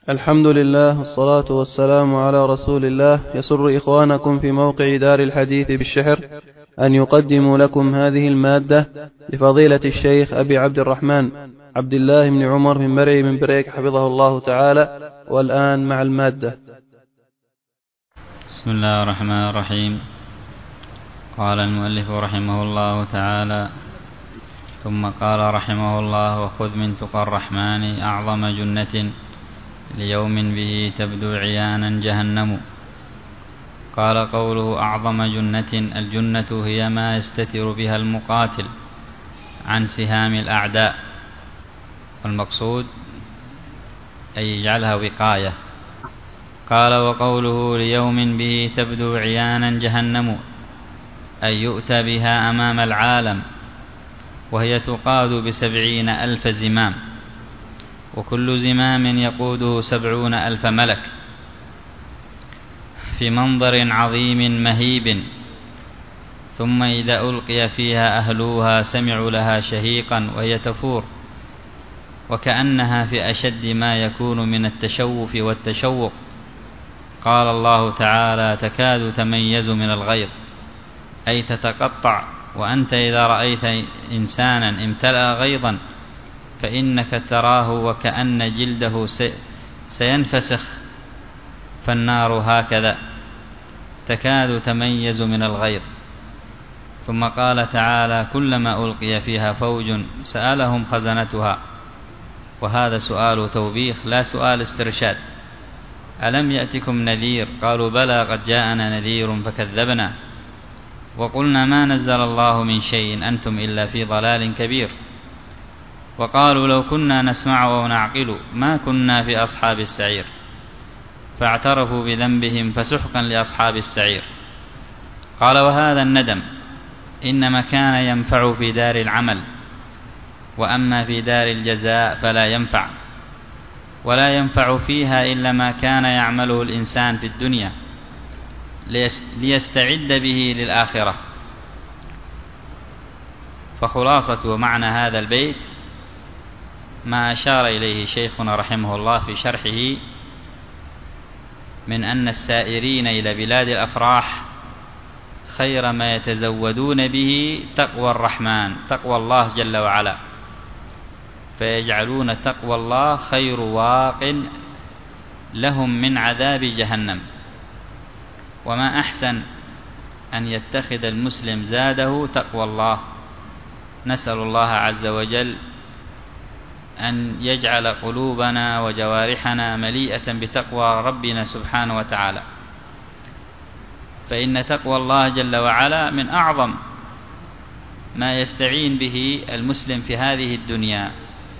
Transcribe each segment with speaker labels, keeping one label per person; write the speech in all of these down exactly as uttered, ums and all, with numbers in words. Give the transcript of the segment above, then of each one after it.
Speaker 1: الحمد لله والصلاة والسلام على رسول الله. يسر إخوانكم في موقع دار الحديث بالشحر أن يقدموا لكم هذه المادة لفضيلة الشيخ أبي عبد الرحمن عبد الله بن عمر من مرعي من بريك حفظه الله تعالى. والآن مع المادة.
Speaker 2: بسم الله الرحمن الرحيم. قال المؤلف رحمه الله تعالى: ثم قال رحمه الله: وخذ من تقى الرحمن أعظم جنة ليوم به تبدو عيانا جهنم. قال: قوله أعظم جنة، الجنة هي ما يستتر بها المقاتل عن سهام الأعداء، والمقصود أن يجعلها وقاية. قال: وقوله ليوم به تبدو عيانا جهنم، أن يؤتى بها أمام العالم، وهي تقاد بسبعين ألف زمام، وكل زمام يقوده سبعون ألف ملك، في منظر عظيم مهيب. ثم إذا ألقي فيها أهلوها سمعوا لها شهيقا وهي تفور، وكأنها في أشد ما يكون من التشوف والتشوق. قال الله تعالى: تكاد تميز من الغيظ، أي تتقطع. وأنت إذا رأيت إنسانا امتلأ غيظا فإنك تراه وكأن جلده سينفسخ، فالنار هكذا تكاد تميز من الغيظ. ثم قال تعالى: كلما ألقي فيها فوج سألهم خزنتها. وهذا سؤال توبيخ لا سؤال استرشاد. ألم يأتكم نذير؟ قالوا: بلى قد جاءنا نذير فكذبنا وقلنا ما نزل الله من شيء أنتم إلا في ضلال كبير. وقالوا: لو كنا نسمع أو نعقل ما كنا في أصحاب السعير. فاعترفوا بذنبهم فسحقا لأصحاب السعير. قال: وهذا الندم إنما كان ينفع في دار العمل، وأما في دار الجزاء فلا ينفع، ولا ينفع فيها إلا ما كان يعمله الإنسان في الدنيا ليستعد به للآخرة. فخلاصة ومعنى هذا البيت ما أشار إليه شيخنا رحمه الله في شرحه من أن السائرين إلى بلاد الأفراح خير ما يتزودون به تقوى الرحمن، تقوى الله جل وعلا، فيجعلون تقوى الله خير واق لهم من عذاب جهنم. وما أحسن أن يتخذ المسلم زاده تقوى الله. نسأل الله عز وجل أن يجعل قلوبنا وجوارحنا مليئة بتقوى ربنا سبحانه وتعالى، فإن تقوى الله جل وعلا من أعظم ما يستعين به المسلم في هذه الدنيا،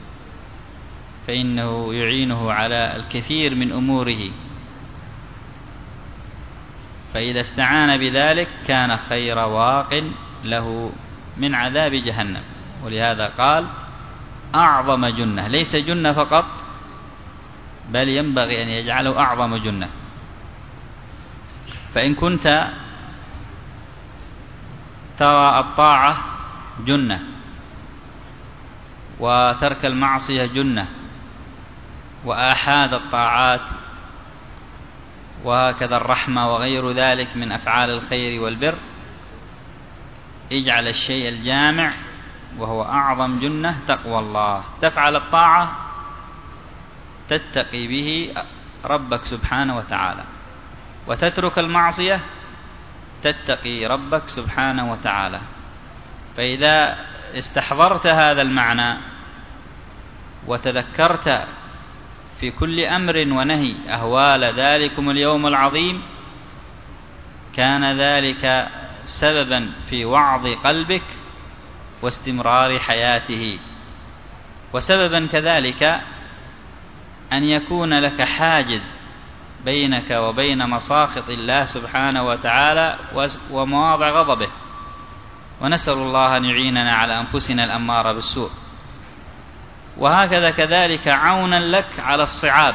Speaker 2: فإنه يعينه على الكثير من أموره، فإذا استعان بذلك كان خير واق له من عذاب جهنم. ولهذا قال: أعظم جنة، ليس جنة فقط، بل ينبغي أن يجعله أعظم جنة. فإن كنت ترى الطاعة جنة وترك المعصية جنة وآحاد الطاعات وهكذا الرحمة وغير ذلك من أفعال الخير والبر، اجعل الشيء الجامع وهو أعظم جنة تقوى الله. تفعل الطاعة تتقي به ربك سبحانه وتعالى، وتترك المعصية تتقي ربك سبحانه وتعالى. فإذا استحضرت هذا المعنى وتذكرت في كل أمر ونهي أهوال ذلكم اليوم العظيم، كان ذلك سببا في وعظ قلبك واستمرار حياته، وسببا كذلك أن يكون لك حاجز بينك وبين مساخط الله سبحانه وتعالى ومواضع غضبه. ونسأل الله أن يعيننا على أنفسنا الأمارة بالسوء. وهكذا كذلك عونا لك على الصعاب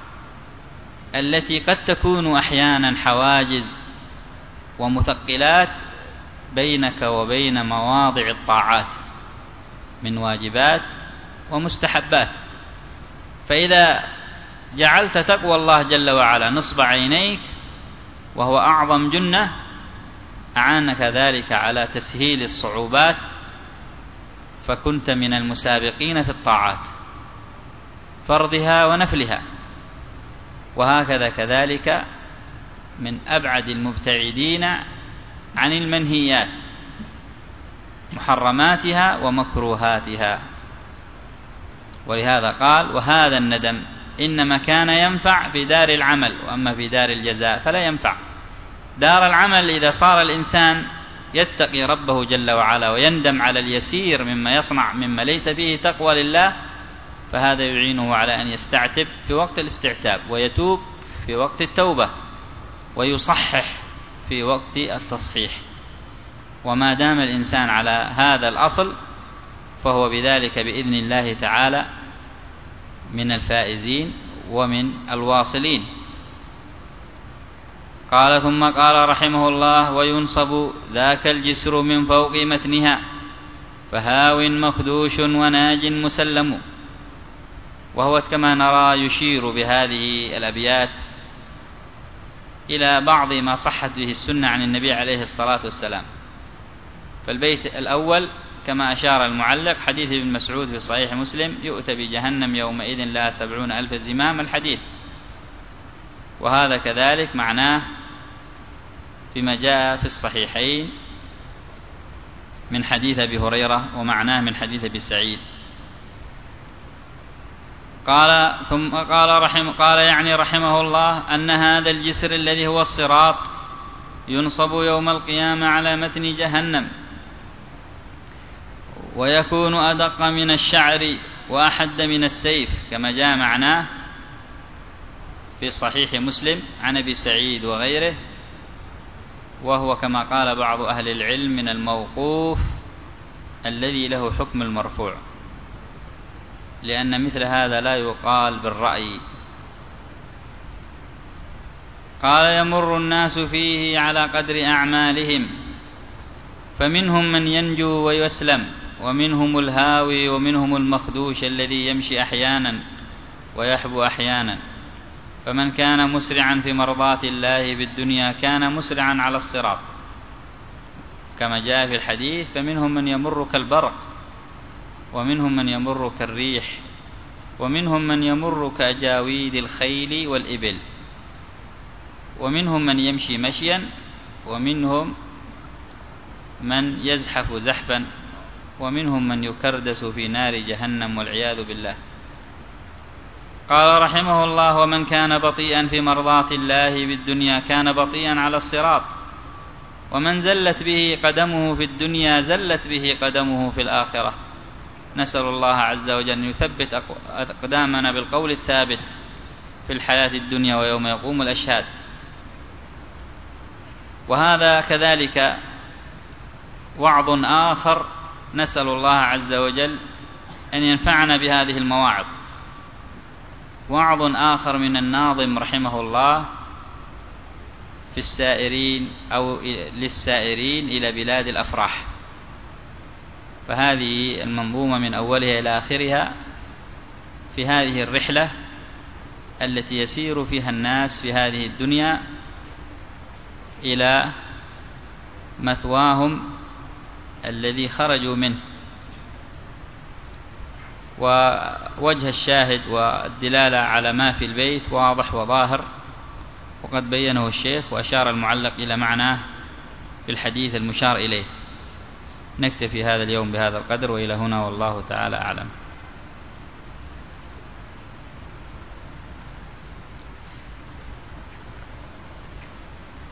Speaker 2: التي قد تكون أحيانا حواجز ومثقلات بينك وبين مواضع الطاعات من واجبات ومستحبات. فإذا جعلت تقوى الله جل وعلا نصب عينيك وهو أعظم جنة، أعانك ذلك على تسهيل الصعوبات، فكنت من المسابقين في الطاعات فرضها ونفلها. وهكذا كذلك من أبعد المبتعدين عن المنهيات محرماتها ومكروهاتها. ولهذا قال: وهذا الندم إنما كان ينفع في دار العمل، وأما في دار الجزاء فلا ينفع. دار العمل إذا صار الإنسان يتقي ربه جل وعلا ويندم على اليسير مما يصنع مما ليس فيه تقوى لله، فهذا يعينه على أن يستعتب في وقت الاستعتاب، ويتوب في وقت التوبة، ويصحح في وقت التصحيح. وما دام الإنسان على هذا الأصل فهو بذلك بإذن الله تعالى من الفائزين ومن الواصلين. قال: ثم قال رحمه الله: وينصب ذاك الجسر من فوق متنها فهاو مخدوش وناج مسلم. وهو كما نرى يشير بهذه الأبيات إلى بعض ما صحت به السنة عن النبي عليه الصلاة والسلام. فالبيت الأول كما أشار المعلق حديث ابن مسعود في صحيح مسلم: يؤتى بجهنم يومئذ لها سبعون ألف زمام، الحديث. وهذا كذلك معناه فيما جاء في الصحيحين من حديث أبي هريرة، ومعناه من حديث أبي سعيد. قال ثم قال رحمه قال يعني رحمه الله أن هذا الجسر الذي هو الصراط ينصب يوم القيامة على متن جهنم، ويكون أدق من الشعر وأحد من السيف، كما جاء معناه في صحيح مسلم عن أبي سعيد وغيره. وهو كما قال بعض أهل العلم من الموقوف الذي له حكم المرفوع، لأن مثل هذا لا يقال بالرأي. قال: يمر الناس فيه على قدر أعمالهم، فمنهم من ينجو ويسلم، ومنهم الهاوي، ومنهم المخدوش الذي يمشي أحيانا ويحبو أحيانا. فمن كان مسرعا في مرضاة الله بالدنيا كان مسرعا على الصراط، كما جاء في الحديث: فمنهم من يمر كالبرق، ومنهم من يمر كالريح، ومنهم من يمر كأجاويد الخيل والإبل، ومنهم من يمشي مشيا، ومنهم من يزحف زحفا، ومنهم من يكردس في نار جهنم والعياذ بالله. قال رحمه الله: ومن كان بطيئا في مرضاة الله بالدنيا كان بطيئا على الصراط، ومن زلت به قدمه في الدنيا زلت به قدمه في الآخرة. نسأل الله عز وجل أن يثبت أقدامنا بالقول الثابت في الحياة الدنيا ويوم يقوم الأشهاد. وهذا كذلك وعظ آخر، نسأل الله عز وجل أن ينفعنا بهذه المواعظ. وعظ آخر من الناظم رحمه الله في السائرين أو للسائرين إلى بلاد الأفراح. فهذه المنظومة من أولها إلى آخرها في هذه الرحلة التي يسير فيها الناس في هذه الدنيا إلى مثواهم الذي خرجوا منه. ووجه الشاهد والدلالة على ما في البيت واضح وظاهر، وقد بينه الشيخ وأشار المعلق إلى معناه في الحديث المشار إليه. نكتفي هذا اليوم بهذا القدر، وإلى هنا والله تعالى أعلم.